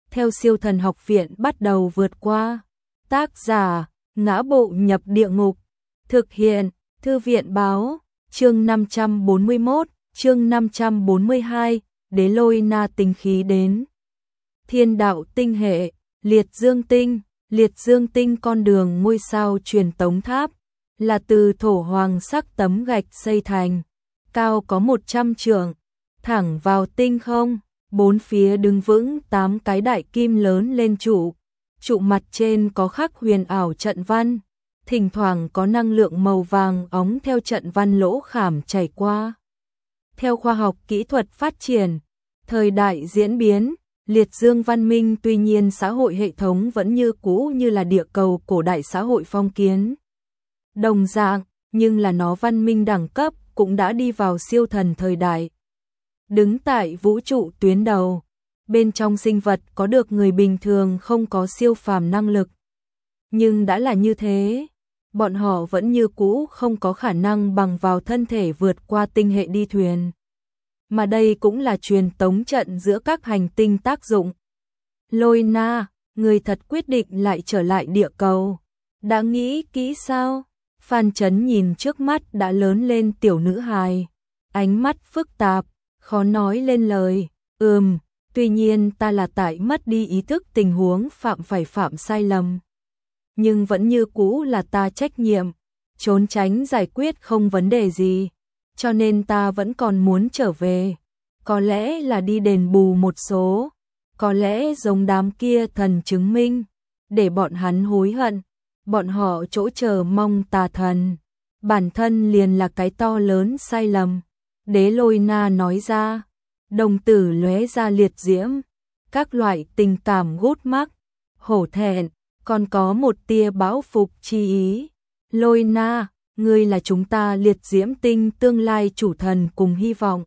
theo Siêu Thần Học Viện bắt đầu vượt qua. Tác giả: Ngã Bộ Nhập Địa Ngục. Thực hiện: Thư viện báo. Chương 541, chương 542, Đế Lôi Na tinh khí đến. Thiên đạo tinh hệ, Liệt Dương tinh. Liệt Dương tinh con đường ngôi sao truyền tống tháp là từ thổ hoàng sắc tấm gạch xây thành, cao có 100 trượng, thẳng vào tinh không, bốn phía đứng vững 8 cái đại kim lớn lên trụ mặt trên có khắc huyền ảo trận văn, thỉnh thoảng có năng lượng màu vàng óng theo trận văn lỗ khảm chảy qua. Theo khoa học kỹ thuật phát triển, thời đại diễn biến, Liệt Dương văn minh tuy nhiên xã hội hệ thống vẫn như cũ như là địa cầu cổ đại xã hội phong kiến. Đồng dạng, nhưng là nó văn minh đẳng cấp cũng đã đi vào siêu thần thời đại. Đứng tại vũ trụ tuyến đầu, bên trong sinh vật có được người bình thường không có siêu phàm năng lực. Nhưng đã là như thế, bọn họ vẫn như cũ không có khả năng bằng vào thân thể vượt qua tinh hệ đi thuyền. Mà đây cũng là truyền tống trận giữa các hành tinh tác dụng. Lôi Na, người thật quyết định lại trở lại địa cầu. Đã nghĩ kỹ sao? Phan Chấn nhìn trước mắt đã lớn lên tiểu nữ hài, ánh mắt phức tạp, khó nói lên lời. Tuy nhiên ta là tại mất đi ý thức tình huống phạm sai lầm. Nhưng vẫn như cũ là ta trách nhiệm, trốn tránh giải quyết không vấn đề gì. Cho nên ta vẫn còn muốn trở về. Có lẽ là đi đền bù một số, có lẽ giống đám kia thần chứng minh, để bọn hắn hối hận. Bọn họ chỗ chờ mong tà thần, bản thân liền là cái to lớn sai lầm. Đế Lôi Na nói ra, đồng tử lóe ra liệt diễm, các loại tình cảm gút mắc, hổ thẹn, còn có một tia bão phục chi ý. Lôi Na, ngươi là chúng ta Liệt Diễm tinh tương lai chủ thần cùng hy vọng.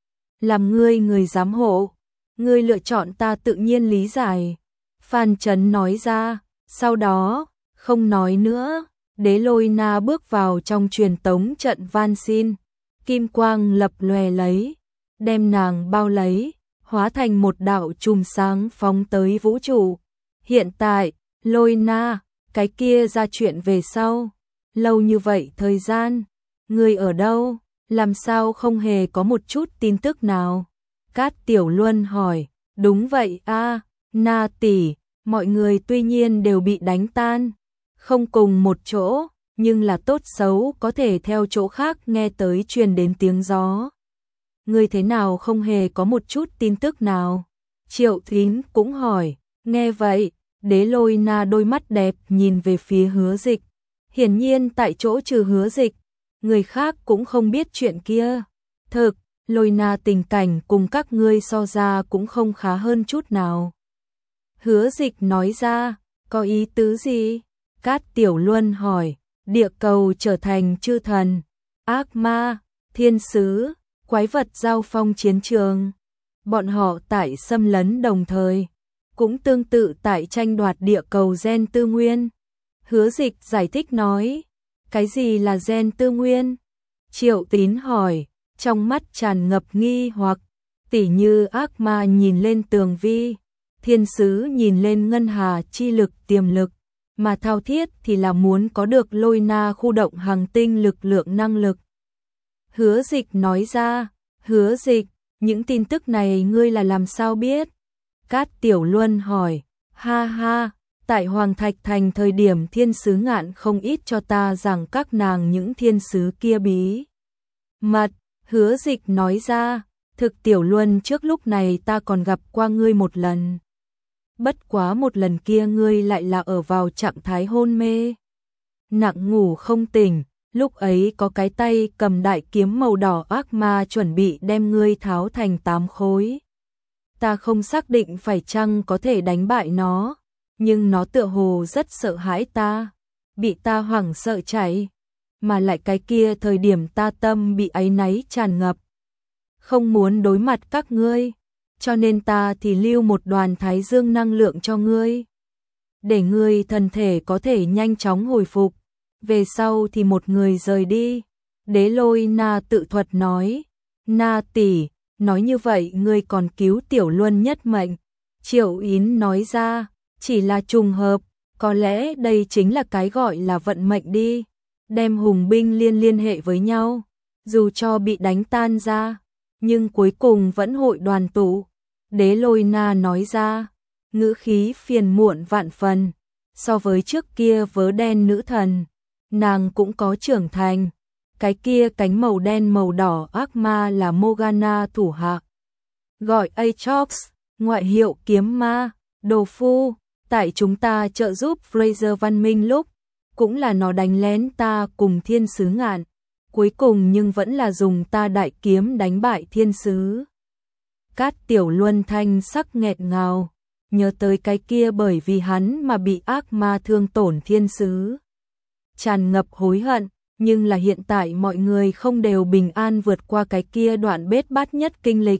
Làm ngươi người giám hộ, ngươi lựa chọn ta tự nhiên lý giải. Phan Chấn nói ra, sau đó, không nói nữa, Đế Lôi Na bước vào trong truyền tống trận van xin, kim quang lập lòe lấy, đem nàng bao lấy, hóa thành một đạo chùm sáng phóng tới vũ trụ. Hiện tại, Lôi Na, cái kia ra chuyện về sau. Lâu như vậy thời gian, ngươi ở đâu, làm sao không hề có một chút tin tức nào? Cát Tiểu Luân hỏi, đúng vậy a, Na tỷ, mọi người tuy nhiên đều bị đánh tan, không cùng một chỗ, nhưng là tốt xấu có thể theo chỗ khác nghe tới truyền đến tiếng gió. Ngươi thế nào không hề có một chút tin tức nào? Triệu Thính cũng hỏi, nghe vậy, Đế Lôi Na đôi mắt đẹp nhìn về phía Hứa Dịch. Hiển nhiên tại chỗ trừ Hứa Dịch, người khác cũng không biết chuyện kia. Thực, Lôi Na tình cảnh cùng các ngươi so ra cũng không khá hơn chút nào. Hứa Dịch nói ra, có ý tứ gì? Cát Tiểu Luân hỏi, địa cầu trở thành chư thần, ác ma, thiên sứ, quái vật giao phong chiến trường. Bọn họ tại xâm lấn đồng thời, cũng tương tự tại tranh đoạt địa cầu gen tư nguyên. Hứa Dịch giải thích nói, cái gì là gen tư nguyên? Triệu Tín hỏi, trong mắt tràn ngập nghi hoặc, tỉ như ác ma nhìn lên tường vi, thiên sứ nhìn lên ngân hà chi lực tiềm lực, mà thao thiết thì là muốn có được Lôi Na khu động hành tinh lực lượng năng lực. Hứa Dịch nói ra, Hứa Dịch, những tin tức này ngươi là làm sao biết? Cát Tiểu Luân hỏi, ha ha, tại Hoàng Thạch Thành thời điểm thiên sứ ngạn không ít cho ta rằng các nàng những thiên sứ kia bí mật. Hứa Dịch nói ra, thực Tiểu Luân trước lúc này ta còn gặp qua ngươi một lần. Bất quá một lần kia ngươi lại là ở vào trạng thái hôn mê, nặng ngủ không tỉnh, lúc ấy có cái tay cầm đại kiếm màu đỏ ác ma chuẩn bị đem ngươi tháo thành 8 khối. Ta không xác định phải chăng có thể đánh bại nó, nhưng nó tựa hồ rất sợ hãi ta, bị ta hoảng sợ chạy, mà lại cái kia thời điểm ta tâm bị áy náy tràn ngập, không muốn đối mặt các ngươi, cho nên ta thì lưu một đoàn thái dương năng lượng cho ngươi, để ngươi thân thể có thể nhanh chóng hồi phục, về sau thì một người rời đi. Đế Lôi Na tự thuật nói, Na tỷ, nói như vậy ngươi còn cứu Tiểu Luân nhất mệnh. Triệu Yến nói ra, chỉ là trùng hợp, có lẽ đây chính là cái gọi là vận mệnh đi, đem hùng binh liên hệ với nhau, dù cho bị đánh tan ra, nhưng cuối cùng vẫn hội đoàn tụ. Đế Lôi Na nói ra, ngữ khí phiền muộn vạn phần, so với trước kia vớ đen nữ thần, nàng cũng có trưởng thành, cái kia cánh màu đen màu đỏ ác ma là Morgana thủ hạ, gọi Aatrox, ngoại hiệu kiếm ma, đồ phu, tại chúng ta trợ giúp Fraser văn minh lúc, cũng là nó đánh lén ta cùng thiên sứ ngạn, cuối cùng nhưng vẫn là dùng ta đại kiếm đánh bại thiên sứ. Cát Tiểu Luân thanh sắc nghẹt ngào, nhớ tới cái kia bởi vì hắn mà bị ác ma thương tổn thiên sứ. Tràn ngập hối hận, nhưng là hiện tại mọi người không đều bình an vượt qua cái kia đoạn bết bát nhất kinh lịch.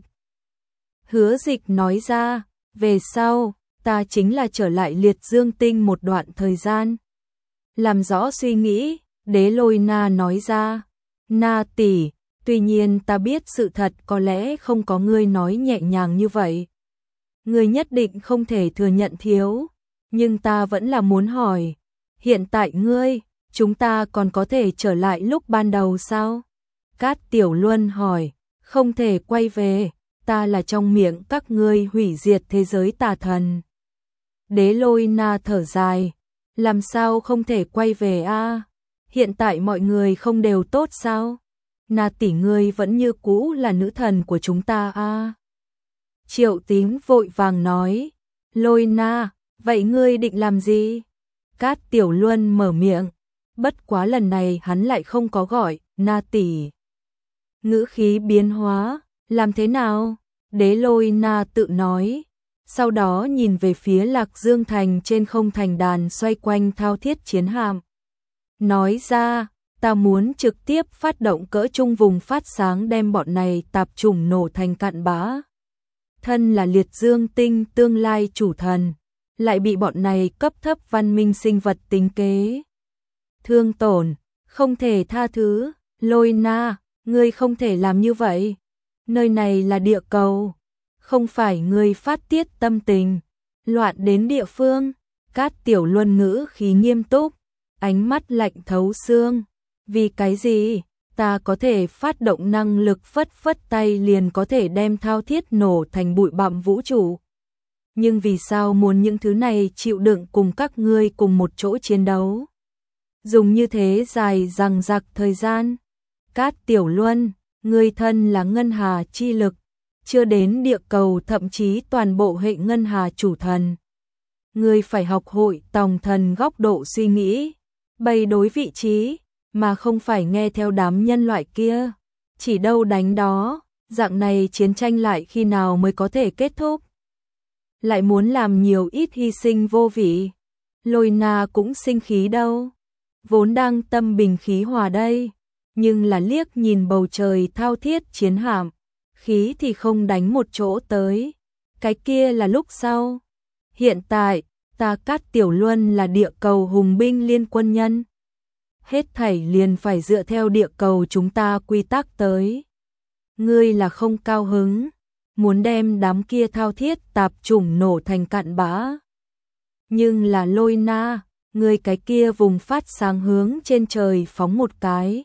Hứa Dịch nói ra, về sau, ta chính là trở lại Liệt Dương Tinh một đoạn thời gian. Làm rõ suy nghĩ, Đế Lôi Na nói ra, Na tỷ, tuy nhiên ta biết sự thật có lẽ không có ngươi nói nhẹ nhàng như vậy. Ngươi nhất định không thể thừa nhận thiếu, nhưng ta vẫn là muốn hỏi, hiện tại ngươi, chúng ta còn có thể trở lại lúc ban đầu sao? Cát Tiểu Luân hỏi, không thể quay về, ta là trong miệng các ngươi hủy diệt thế giới tà thần. Đế Lôi Na thở dài, làm sao không thể quay về a? Hiện tại mọi người không đều tốt sao? Na tỷ ngươi vẫn như cũ là nữ thần của chúng ta a. Triệu Tím vội vàng nói, Lôi Na, vậy ngươi định làm gì? Cát Tiểu Luân mở miệng, bất quá lần này hắn lại không có gọi, Na tỷ. Ngữ khí biến hóa, làm thế nào? Đế Lôi Na tự nói, sau đó nhìn về phía Lạc Dương Thành trên không thành đàn xoay quanh thao thiết chiến hạm. Nói ra, ta muốn trực tiếp phát động cỡ trung vùng phát sáng đem bọn này tạp chủng nổ thành cặn bã. Thân là Liệt Dương Tinh tương lai chủ thần, lại bị bọn này cấp thấp văn minh sinh vật tính kế. Thương tổn, không thể tha thứ, Lôi Na, ngươi không thể làm như vậy. Nơi này là địa cầu, không phải ngươi phát tiết tâm tình, loạn đến địa phương. Cát Tiểu Luân ngữ khí nghiêm túc, ánh mắt lạnh thấu xương. Vì cái gì? Ta có thể phát động năng lực phất phất tay liền có thể đem thao thiết nổ thành bụi bặm vũ trụ. Nhưng vì sao muốn những thứ này chịu đựng cùng các ngươi cùng một chỗ chiến đấu? Dùng như thế dài dằng dặc thời gian. Cát Tiểu Luân, ngươi thân là ngân hà chi lực, chưa đến địa cầu thậm chí toàn bộ hệ ngân hà chủ thần. Ngươi phải học hội tòng thần góc độ suy nghĩ, bày đối vị trí, mà không phải nghe theo đám nhân loại kia, chỉ đâu đánh đó, dạng này chiến tranh lại khi nào mới có thể kết thúc. Lại muốn làm nhiều ít hy sinh vô vị, Lôi Na cũng sinh khí đâu, vốn đang tâm bình khí hòa đây, nhưng là liếc nhìn bầu trời thao thiết chiến hạm, khí thì không đánh một chỗ tới, cái kia là lúc sau. Hiện tại, ta Cát Tiểu Luân là địa cầu hùng binh liên quân nhân. Hết thảy liền phải dựa theo địa cầu chúng ta quy tắc tới. Ngươi là không cao hứng, muốn đem đám kia thao thiết tạp chủng nổ thành cặn bã. Nhưng là Lôi Na, ngươi cái kia vùng phát sáng hướng trên trời phóng một cái.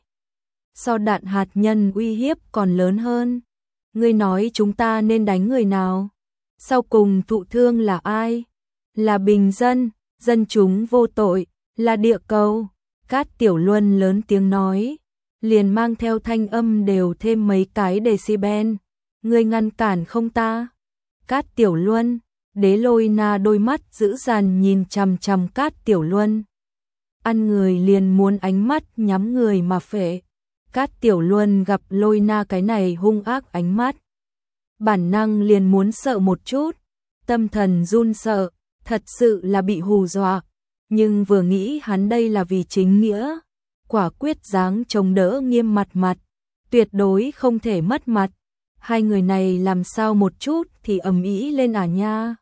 So đạn hạt nhân uy hiếp còn lớn hơn. Ngươi nói chúng ta nên đánh người nào? Sau cùng thụ thương là ai? Là bình dân, dân chúng vô tội, là địa cầu. Cát Tiểu Luân lớn tiếng nói, liền mang theo thanh âm đều thêm mấy cái decibel. Ngươi ngăn cản không ta? Cát Tiểu Luân, Đế Lôi Na đôi mắt dữ dằn nhìn chằm chằm Cát Tiểu Luân. Ăn người liền muốn ánh mắt nhắm người mà phệ. Cát Tiểu Luân gặp Lôi Na cái này hung ác ánh mắt, bản năng liền muốn sợ một chút, tâm thần run sợ, thật sự là bị hù dọa, nhưng vừa nghĩ hắn đây là vì chính nghĩa, quả quyết dáng chống đỡ nghiêm mặt, tuyệt đối không thể mất mặt. Hai người này làm sao một chút thì ầm ĩ lên à nha.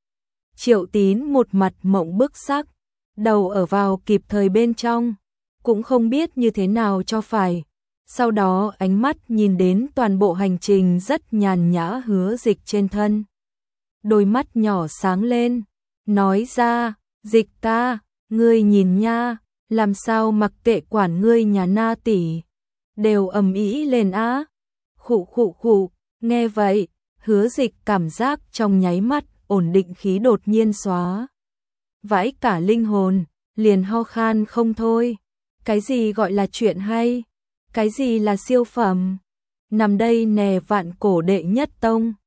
Triệu Tín một mặt mộng bức sắc, đầu ở vào kịp thời bên trong, cũng không biết như thế nào cho phải. Sau đó ánh mắt nhìn đến toàn bộ hành trình rất nhàn nhã Hứa Dịch trên thân. đôi mắt nhỏ sáng lên, nói ra, Dịch ca, ngươi nhìn nha, làm sao mặc kệ quản ngươi nhà Na tỷ, đều ầm ĩ lên á. Khụ khụ khụ, nghe vậy, Hứa Dịch cảm giác trong nháy mắt ổn định khí đột nhiên xóa vãi cả linh hồn, liền ho khan không thôi. Cái gì gọi là chuyện hay? Cái gì là siêu phẩm? Nằm đây nè vạn cổ đệ nhất tông.